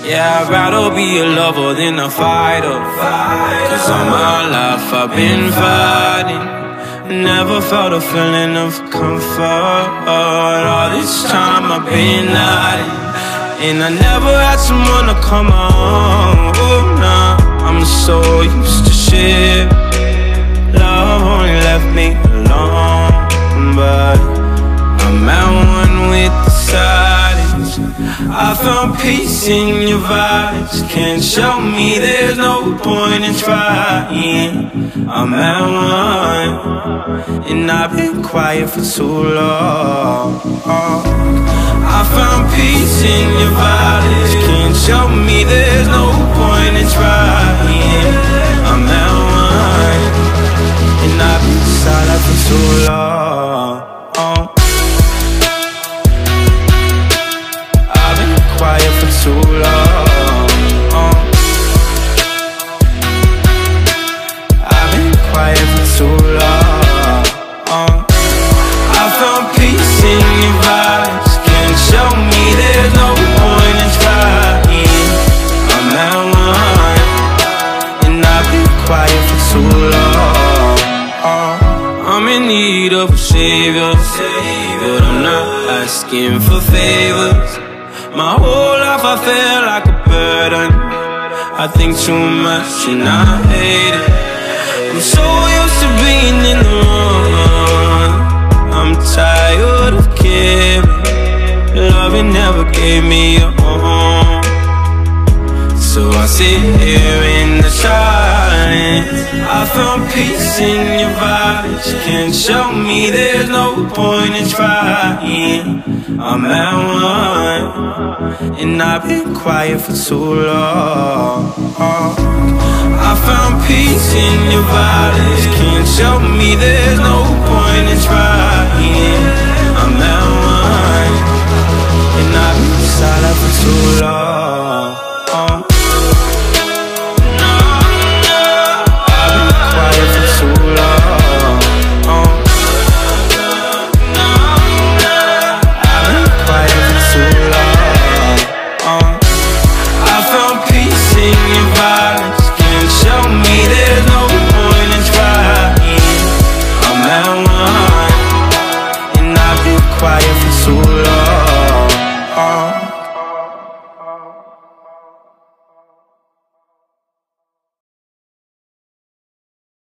Yeah, I'd rather be a lover than a fighter. Cause all my life I've been fighting. Never felt a feeling of comfort. All this time I've been hiding, and I never had someone to come on. Oh, nah, I'm so used to shit. Love only left me alone, but I'm at one with the silence. I found peace in your vibes. Can't show me there's no point in trying. I'm at one, and I've been quiet for too long. I found peace in your vibes. Can't show me there's no point in trying. I'm at one, and I've been silent for too long. I've been quiet for too long. I've been quiet for too long. I found peace in your vibes. Can't show me there's no point in trying. I'm at one, and I've been quiet for too long. I'm in need of a savior, but I'm not asking for favors. My whole life I feel like a burden. I think too much and I hate it. I'm so used to being in the wrong. I'm tired of caring. Loving never gave me a home. So I sit here in the silence. I found peace in your vibes. Can't show me there's no point in trying. I'm at one, and I've been quiet for too long. I found peace in your vibes. Can't show me there's no point in trying.